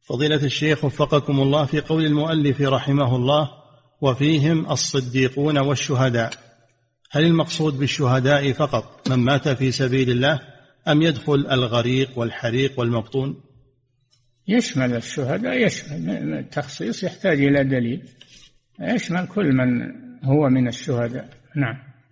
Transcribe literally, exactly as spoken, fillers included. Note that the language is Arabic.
فضيلة الشيخ وفقكم الله، في قول المؤلف رحمه الله وفيهم الصديقون والشهداء، هل المقصود بالشهداء فقط من مات في سبيل الله أم يدخل الغريق والحريق والمبطون؟ يشمل الشهداء، يشمل التخصيص يحتاج إلى دليل، يشمل كل من هو من الشهداء. نعم.